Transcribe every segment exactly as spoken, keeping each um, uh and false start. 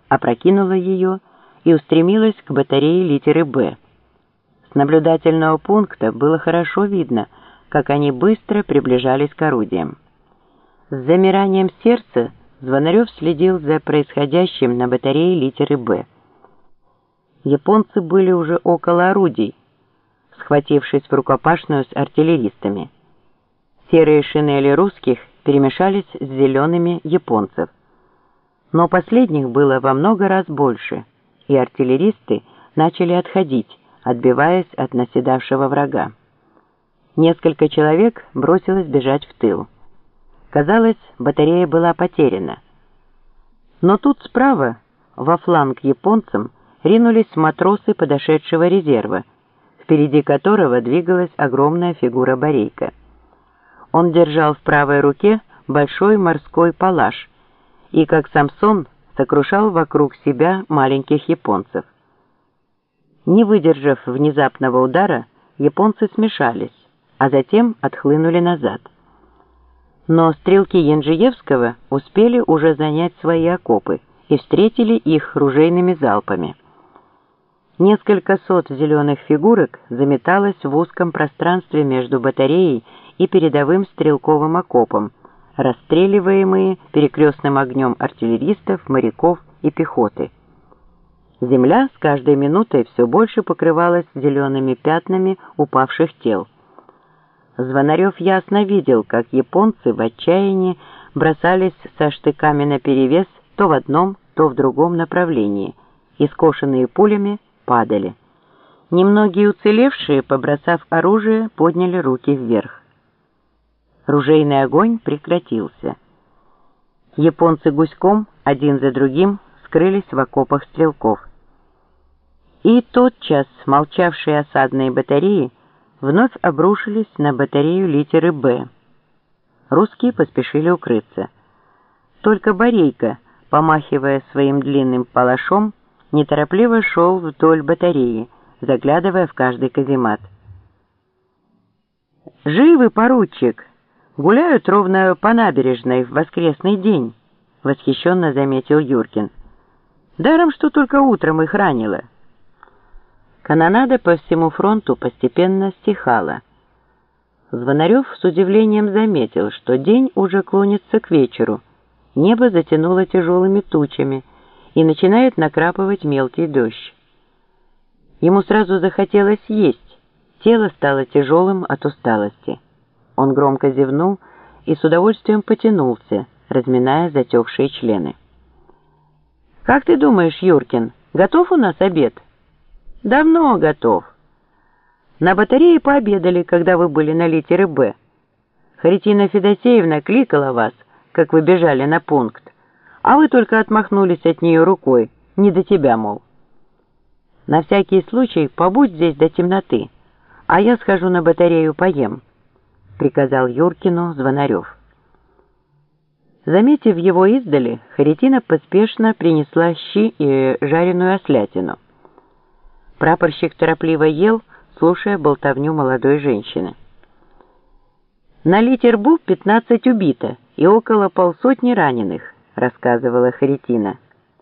опрокинула ее и устремилась к батарее литеры «Б». С наблюдательного пункта было хорошо видно, как они быстро приближались к орудиям. С замиранием сердца Звонарев следил за происходящим на батарее литеры «Б». Японцы были уже около орудий, схватившись в рукопашную с артиллеристами. Серые шинели русских перемешались с зелеными японцев. Но последних было во много раз больше, и артиллеристы начали отходить, отбиваясь от наседавшего врага. Несколько человек бросилось бежать в тыл. Казалось, батарея была потеряна. Но тут справа, во фланг японцам, ринулись матросы подошедшего резерва, впереди которого двигалась огромная фигура Борейко. Он держал в правой руке большой морской палаш и, как Самсон, сокрушал вокруг себя маленьких японцев. Не выдержав внезапного удара, японцы смешались, а затем отхлынули назад. Но стрелки Янжиевского успели уже занять свои окопы и встретили их ружейными залпами. Несколько сот зеленых фигурок заметалось в узком пространстве между батареей и передовым стрелковым окопом, расстреливаемые перекрестным огнем артиллеристов, моряков и пехоты. Земля с каждой минутой все больше покрывалась зелеными пятнами упавших тел. Звонарев ясно видел, как японцы в отчаянии бросались со штыками наперевес то в одном, то в другом направлении, и скошенные пулями падали. Немногие уцелевшие, побросав оружие, подняли руки вверх. Ружейный огонь прекратился. Японцы гуськом, один за другим, скрылись в окопах стрелков. И тотчас молчавшие осадные батареи вновь обрушились на батарею литеры «Б». Русские поспешили укрыться. Только Борейко, помахивая своим длинным палашом, неторопливо шел вдоль батареи, заглядывая в каждый каземат. «Живы, поручик! Гуляют ровно по набережной в воскресный день», — восхищенно заметил Юркин. «Даром, что только утром их ранило». Канонада по всему фронту постепенно стихала. Звонарев с удивлением заметил, что день уже клонится к вечеру, небо затянуло тяжелыми тучами, и начинает накрапывать мелкий дождь. Ему сразу захотелось есть, тело стало тяжелым от усталости. Он громко зевнул и с удовольствием потянулся, разминая затекшие члены. «Как ты думаешь, Юркин, готов у нас обед?» «Давно готов. На батарее пообедали, когда вы были на литере «Б». Харитина Федосеевна кликала вас, как вы бежали на пункт, а вы только отмахнулись от нее рукой, не до тебя, мол. На всякий случай побудь здесь до темноты, а я схожу на батарею поем», — приказал Юркину Звонарев. Заметив его издали, Харитина поспешно принесла щи и жареную ослятину. Прапорщик торопливо ел, слушая болтовню молодой женщины. «На литер «Б» пятнадцать убито и около полсотни раненых», — рассказывала Харитина.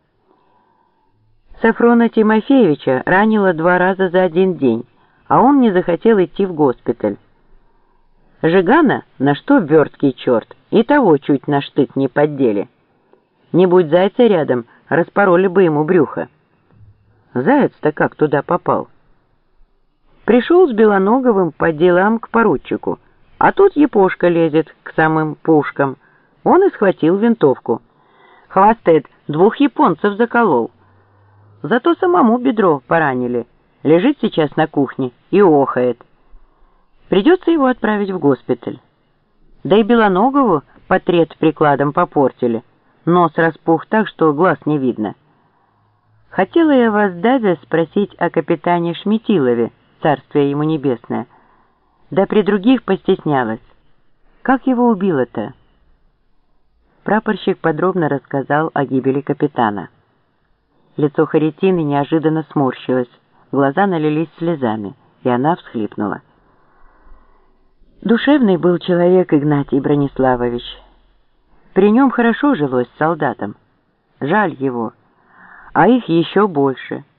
Сафрона Тимофеевича ранило два раза за один день, а он не захотел идти в госпиталь. Жигана, на что верткий черт, и того чуть на штык не поддели. Не будь зайца рядом, распороли бы ему брюхо. Заяц-то как туда попал? Пришел с Белоноговым по делам к поручику, а тут Япошка лезет к самым пушкам. Он и схватил винтовку. Хвастает, двух японцев заколол. Зато самому бедро поранили. Лежит сейчас на кухне и охает. Придется его отправить в госпиталь. Да и Белоногову портрет прикладом попортили. Нос распух так, что глаз не видно. Хотела я вас, Давя, спросить о капитане Шметилове, царствие ему небесное. Да при других постеснялась. Как его убило-то?» Прапорщик подробно рассказал о гибели капитана. Лицо Харитины неожиданно сморщилось, глаза налились слезами, и она всхлипнула. Душевный был человек Игнатий Брониславович. При нем хорошо жилось с солдатом. Жаль его. а их еще больше.